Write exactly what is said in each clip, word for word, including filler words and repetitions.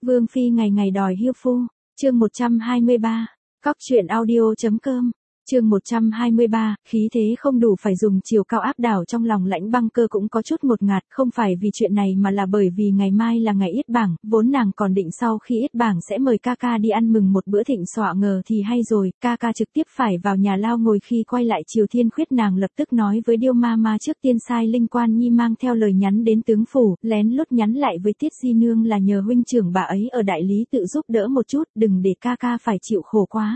Vương phi ngày ngày đòi hiêu phu, chương một trăm hai mươi ba, cóc truyện audio chấm com, chương một trăm hai mươi ba, khí thế không đủ phải dùng chiều cao áp đảo. Trong lòng Lãnh Băng Cơ cũng có chút ngột ngạt, không phải vì chuyện này mà là bởi vì ngày mai là ngày yết bảng, vốn nàng còn định sau khi yết bảng sẽ mời ca ca đi ăn mừng một bữa thịnh soạn, ngờ thì hay rồi, ca ca trực tiếp phải vào nhà lao ngồi. Khi quay lại Triều Thiên Khuyết, nàng lập tức nói với Điêu Ma Ma trước tiên sai Linh Quan Nhi mang theo lời nhắn đến tướng phủ, lén lút nhắn lại với Tiết Di Nương là nhờ huynh trưởng bà ấy ở đại lý tự giúp đỡ một chút, đừng để ca ca phải chịu khổ quá.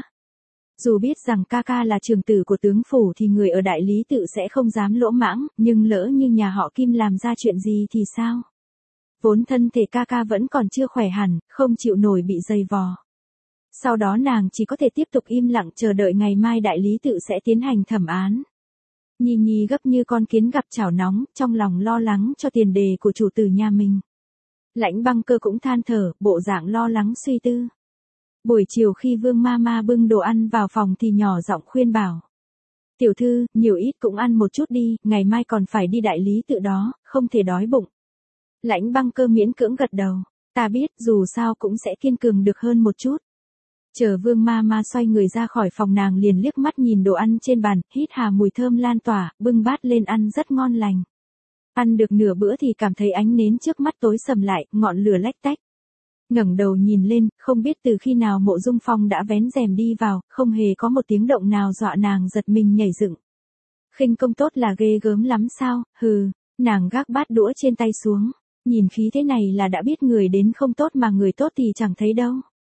Dù biết rằng ca ca là trưởng tử của tướng phủ thì người ở đại lý tự sẽ không dám lỗ mãng, nhưng lỡ như nhà họ Kim làm ra chuyện gì thì sao? Vốn thân thể ca ca vẫn còn chưa khỏe hẳn, không chịu nổi bị dày vò. Sau đó nàng chỉ có thể tiếp tục im lặng chờ đợi ngày mai đại lý tự sẽ tiến hành thẩm án. Nhi Nhi gấp như con kiến gặp chảo nóng, trong lòng lo lắng cho tiền đề của chủ tử nhà mình. Lãnh Băng Cơ cũng than thở, bộ dạng lo lắng suy tư. Buổi chiều khi Vương Ma Ma bưng đồ ăn vào phòng thì nhỏ giọng khuyên bảo. Tiểu thư, nhiều ít cũng ăn một chút đi, ngày mai còn phải đi đại lý tự đó, không thể đói bụng. Lãnh Băng Cơ miễn cưỡng gật đầu, ta biết, dù sao cũng sẽ kiên cường được hơn một chút. Chờ Vương Ma Ma xoay người ra khỏi phòng, nàng liền liếc mắt nhìn đồ ăn trên bàn, hít hà mùi thơm lan tỏa, bưng bát lên ăn rất ngon lành. Ăn được nửa bữa thì cảm thấy ánh nến trước mắt tối sầm lại, ngọn lửa lách tách. Ngẩng đầu nhìn lên, không biết từ khi nào Mộ Dung Phong đã vén rèm đi vào, không hề có một tiếng động nào dọa nàng giật mình nhảy dựng. Khinh công tốt là ghê gớm lắm sao? Hừ, nàng gác bát đũa trên tay xuống, nhìn khí thế này là đã biết người đến không tốt, mà người tốt thì chẳng thấy đâu.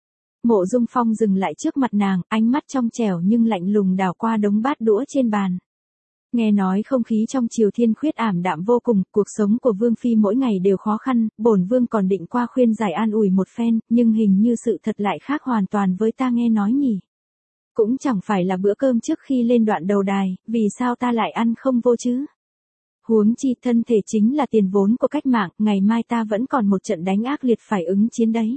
Mộ Dung Phong dừng lại trước mặt nàng, ánh mắt trong trẻo nhưng lạnh lùng đảo qua đống bát đũa trên bàn. Nghe nói không khí trong Triều Thiên Khuyết ảm đạm vô cùng, cuộc sống của Vương phi mỗi ngày đều khó khăn, bổn vương còn định qua khuyên giải an ủi một phen, nhưng hình như sự thật lại khác hoàn toàn với ta nghe nói nhỉ. Cũng chẳng phải là bữa cơm trước khi lên đoạn đầu đài, vì sao ta lại ăn không vô chứ? Huống chi thân thể chính là tiền vốn của cách mạng, ngày mai ta vẫn còn một trận đánh ác liệt phải ứng chiến đấy.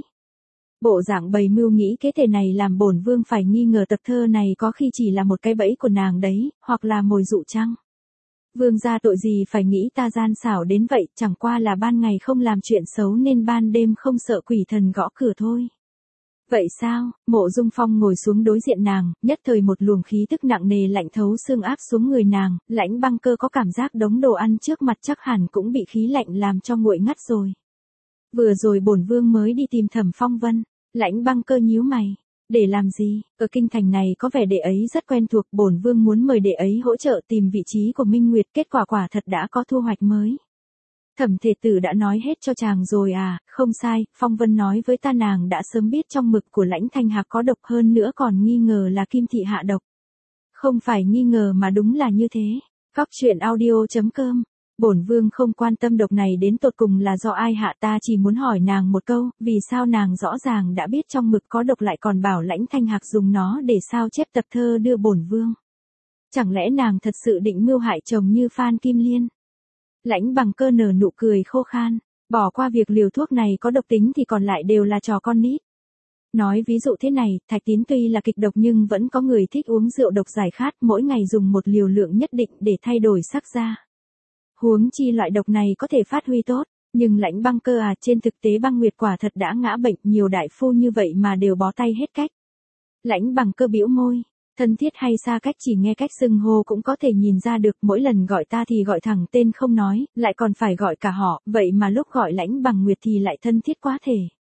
Bộ dạng bày mưu nghĩ kế thể này làm bổn vương phải nghi ngờ tập thơ này có khi chỉ là một cái bẫy của nàng đấy, hoặc là mồi dụ chăng? Vương gia tội gì phải nghĩ ta gian xảo đến vậy, chẳng qua là ban ngày không làm chuyện xấu nên ban đêm không sợ quỷ thần gõ cửa thôi. Vậy sao? Mộ Dung Phong ngồi xuống đối diện nàng, nhất thời một luồng khí tức nặng nề lạnh thấu xương áp xuống người nàng. Lãnh Băng Cơ có cảm giác đống đồ ăn trước mặt chắc hẳn cũng bị khí lạnh làm cho nguội ngắt rồi. Vừa rồi bổn vương mới đi tìm Thẩm Phong Vân. Lãnh Băng Cơ nhíu mày, để làm gì? Ở kinh thành này có vẻ đệ ấy rất quen thuộc, bổn vương muốn mời đệ ấy hỗ trợ tìm vị trí của Minh Nguyệt, kết quả quả thật đã có thu hoạch mới. Thẩm thể tử đã nói hết cho chàng rồi à? Không sai, Phong Vân nói với ta nàng đã sớm biết trong mực của Lãnh Thanh Hạc có độc, hơn nữa còn nghi ngờ là Kim thị hạ độc. Không phải nghi ngờ mà đúng là như thế. Cóc truyện audio chấm com. Bổn vương không quan tâm độc này đến tột cùng là do ai hạ, ta chỉ muốn hỏi nàng một câu, vì sao nàng rõ ràng đã biết trong mực có độc lại còn bảo Lãnh Thanh Hạc dùng nó để sao chép tập thơ đưa bổn vương? Chẳng lẽ nàng thật sự định mưu hại chồng như Phan Kim Liên? Lãnh Băng Cơ nở nụ cười khô khan, bỏ qua việc liều thuốc này có độc tính thì còn lại đều là trò con nít. Nói ví dụ thế này, thạch tín tuy là kịch độc nhưng vẫn có người thích uống rượu độc giải khát, mỗi ngày dùng một liều lượng nhất định để thay đổi sắc da. Huống chi loại độc này có thể phát huy tốt, nhưng Lãnh Băng Cơ à, trên thực tế Băng Nguyệt quả thật đã ngã bệnh, nhiều đại phu như vậy mà đều bó tay hết cách. Lãnh Băng Cơ bĩu môi, thân thiết hay xa cách chỉ nghe cách xưng hô cũng có thể nhìn ra được, mỗi lần gọi ta thì gọi thẳng tên không nói, lại còn phải gọi cả họ, vậy mà lúc gọi Lãnh Bằng Nguyệt thì lại thân thiết quá thể.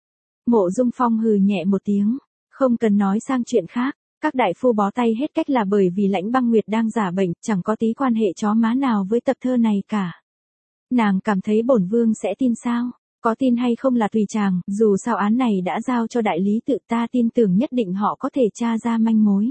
Mộ Dung Phong hừ nhẹ một tiếng, không cần nói sang chuyện khác. Các đại phu bó tay hết cách là bởi vì Lãnh Băng Nguyệt đang giả bệnh, chẳng có tí quan hệ chó má nào với tập thơ này cả. Nàng cảm thấy bổn vương sẽ tin sao? Có tin hay không là tùy chàng, dù sao án này đã giao cho đại lý tự, ta tin tưởng nhất định họ có thể tra ra manh mối.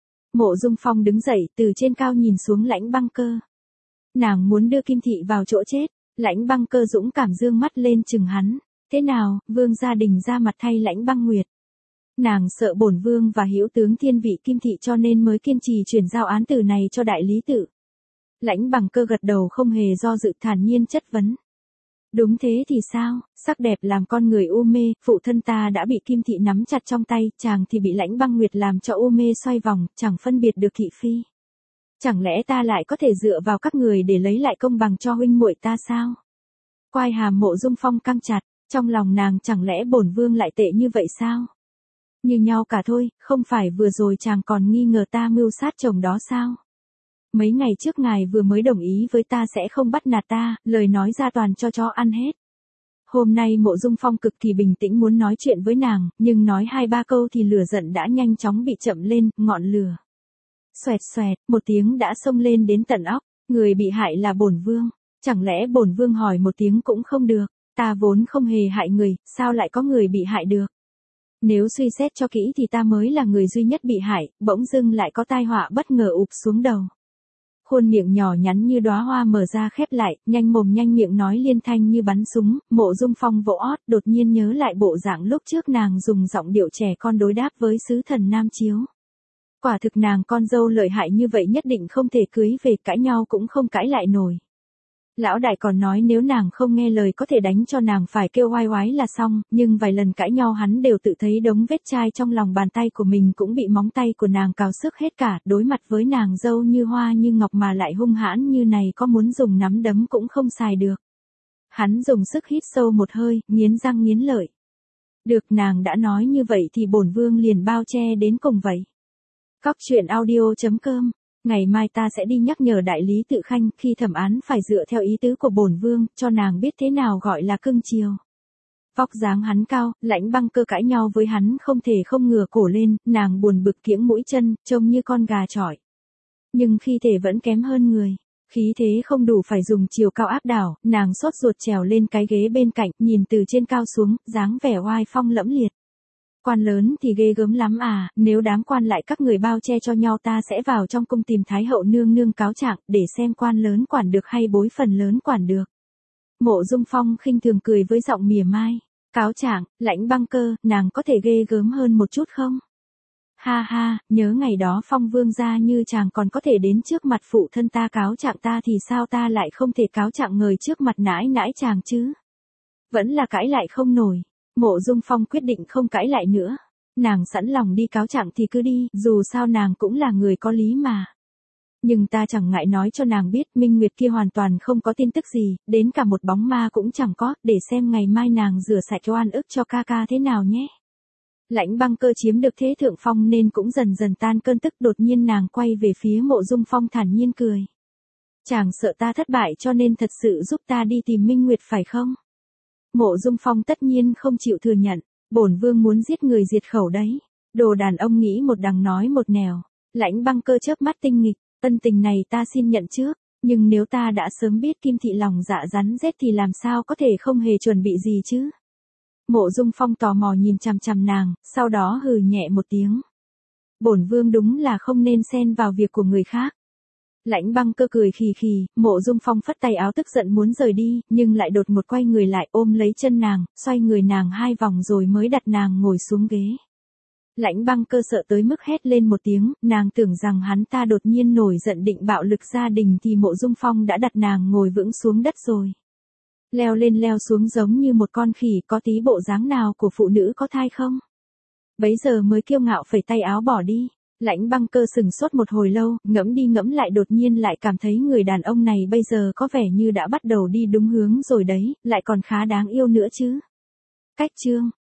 Mộ Dung Phong đứng dậy, từ trên cao nhìn xuống Lãnh Băng Cơ. Nàng muốn đưa Kim thị vào chỗ chết. Lãnh Băng Cơ dũng cảm dương mắt lên chừng hắn. Thế nào, vương gia đình ra mặt thay Lãnh Băng Nguyệt? Nàng sợ bổn vương và hữu tướng thiên vị Kim thị cho nên mới kiên trì chuyển giao án tử này cho đại lý tự. Lãnh Băng Cơ gật đầu không hề do dự, thản nhiên chất vấn. Đúng thế thì sao, sắc đẹp làm con người u mê, phụ thân ta đã bị Kim thị nắm chặt trong tay, chàng thì bị Lãnh Băng Nguyệt làm cho u mê xoay vòng, chẳng phân biệt được thị phi. Chẳng lẽ ta lại có thể dựa vào các người để lấy lại công bằng cho huynh muội ta sao? Quai hàm Mộ Dung Phong căng chặt, Trong lòng nàng chẳng lẽ bổn vương lại tệ như vậy sao? Như nhau cả thôi, không phải vừa rồi chàng còn nghi ngờ ta mưu sát chồng đó sao? Mấy ngày trước ngài vừa mới đồng ý với ta sẽ không bắt nạt ta, lời nói ra toàn cho chó ăn hết. Hôm nay Mộ Dung Phong cực kỳ bình tĩnh muốn nói chuyện với nàng, nhưng nói hai ba câu thì lửa giận đã nhanh chóng bị chậm lên, ngọn lửa. Xoẹt xoẹt, một tiếng đã xông lên đến tận óc, người bị hại là bổn vương. Chẳng lẽ bổn vương hỏi một tiếng cũng không được, ta vốn không hề hại người, sao lại có người bị hại được? Nếu suy xét cho kỹ thì ta mới là người duy nhất bị hại, bỗng dưng lại có tai họa bất ngờ ụp xuống đầu. Khuôn miệng nhỏ nhắn như đóa hoa mở ra khép lại, nhanh mồm nhanh miệng nói liên thanh như bắn súng, Mộ Dung Phong vỗ ót, đột nhiên nhớ lại bộ dạng lúc trước nàng dùng giọng điệu trẻ con đối đáp với sứ thần Nam Chiếu. Quả thực nàng con dâu lợi hại như vậy nhất định không thể cưới về, cãi nhau cũng không cãi lại nổi. Lão đại còn nói nếu nàng không nghe lời có thể đánh cho nàng phải kêu oai oái là xong, nhưng vài lần cãi nhau hắn đều tự thấy đống vết chai trong lòng bàn tay của mình cũng bị móng tay của nàng cào xước hết cả, đối mặt với nàng dâu như hoa như ngọc mà lại hung hãn như này có muốn dùng nắm đấm cũng không xài được. Hắn dùng sức hít sâu một hơi, nghiến răng nghiến lợi. Được, nàng đã nói như vậy thì bổn vương liền bao che đến cùng vậy. Cóc truyện audio chấm com. Ngày mai ta sẽ đi nhắc nhở đại lý Tự Khanh, khi thẩm án phải dựa theo ý tứ của bổn vương, cho nàng biết thế nào gọi là cưng chiều. Vóc dáng hắn cao, Lãnh Băng Cơ cãi nhau với hắn không thể không ngửa cổ lên, nàng buồn bực kiễng mũi chân, trông như con gà chọi. Nhưng khi thể vẫn kém hơn người, khí thế không đủ phải dùng chiều cao áp đảo, nàng sốt ruột trèo lên cái ghế bên cạnh, nhìn từ trên cao xuống, dáng vẻ oai phong lẫm liệt. Quan lớn thì ghê gớm lắm à, nếu đám quan lại các người bao che cho nhau ta sẽ vào trong cung tìm Thái hậu nương nương cáo trạng, để xem quan lớn quản được hay bối phần lớn quản được. Mộ Dung Phong khinh thường cười với giọng mỉa mai, cáo trạng, Lãnh Băng Cơ, nàng có thể ghê gớm hơn một chút không? Ha ha, nhớ ngày đó Phong vương gia như chàng còn có thể đến trước mặt phụ thân ta cáo trạng ta thì sao ta lại không thể cáo trạng người trước mặt nãi nãi chàng chứ? Vẫn là cãi lại không nổi. Mộ Dung Phong quyết định không cãi lại nữa. Nàng sẵn lòng đi cáo trạng thì cứ đi, dù sao nàng cũng là người có lý mà. Nhưng ta chẳng ngại nói cho nàng biết Minh Nguyệt kia hoàn toàn không có tin tức gì, đến cả một bóng ma cũng chẳng có, để xem ngày mai nàng rửa sạch oan ức cho ca ca thế nào nhé. Lãnh Băng Cơ chiếm được thế thượng phong nên cũng dần dần tan cơn tức, đột nhiên nàng quay về phía Mộ Dung Phong thản nhiên cười. Chàng sợ ta thất bại cho nên thật sự giúp ta đi tìm Minh Nguyệt phải không? Mộ Dung Phong tất nhiên không chịu thừa nhận, bổn vương muốn giết người diệt khẩu đấy. Đồ đàn ông nghĩ một đằng nói một nẻo. Lãnh Băng Cơ chớp mắt tinh nghịch, ân tình này ta xin nhận trước, nhưng nếu ta đã sớm biết Kim thị lòng dạ rắn rết thì làm sao có thể không hề chuẩn bị gì chứ? Mộ Dung Phong tò mò nhìn chằm chằm nàng, sau đó hừ nhẹ một tiếng. Bổn vương đúng là không nên xen vào việc của người khác. Lãnh Băng Cơ cười khì khì, Mộ Dung Phong phất tay áo tức giận muốn rời đi, nhưng lại đột ngột quay người lại ôm lấy chân nàng, xoay người nàng hai vòng rồi mới đặt nàng ngồi xuống ghế. Lãnh Băng Cơ sợ tới mức hét lên một tiếng, nàng tưởng rằng hắn ta đột nhiên nổi giận định bạo lực gia đình thì Mộ Dung Phong đã đặt nàng ngồi vững xuống đất rồi. Leo lên leo xuống giống như một con khỉ, có tí bộ dáng nào của phụ nữ có thai không? Bấy giờ mới kiêu ngạo phẩy tay áo bỏ đi. Lãnh Băng Cơ sừng sốt một hồi lâu, ngẫm đi ngẫm lại đột nhiên lại cảm thấy người đàn ông này bây giờ có vẻ như đã bắt đầu đi đúng hướng rồi đấy, lại còn khá đáng yêu nữa chứ. Cách chương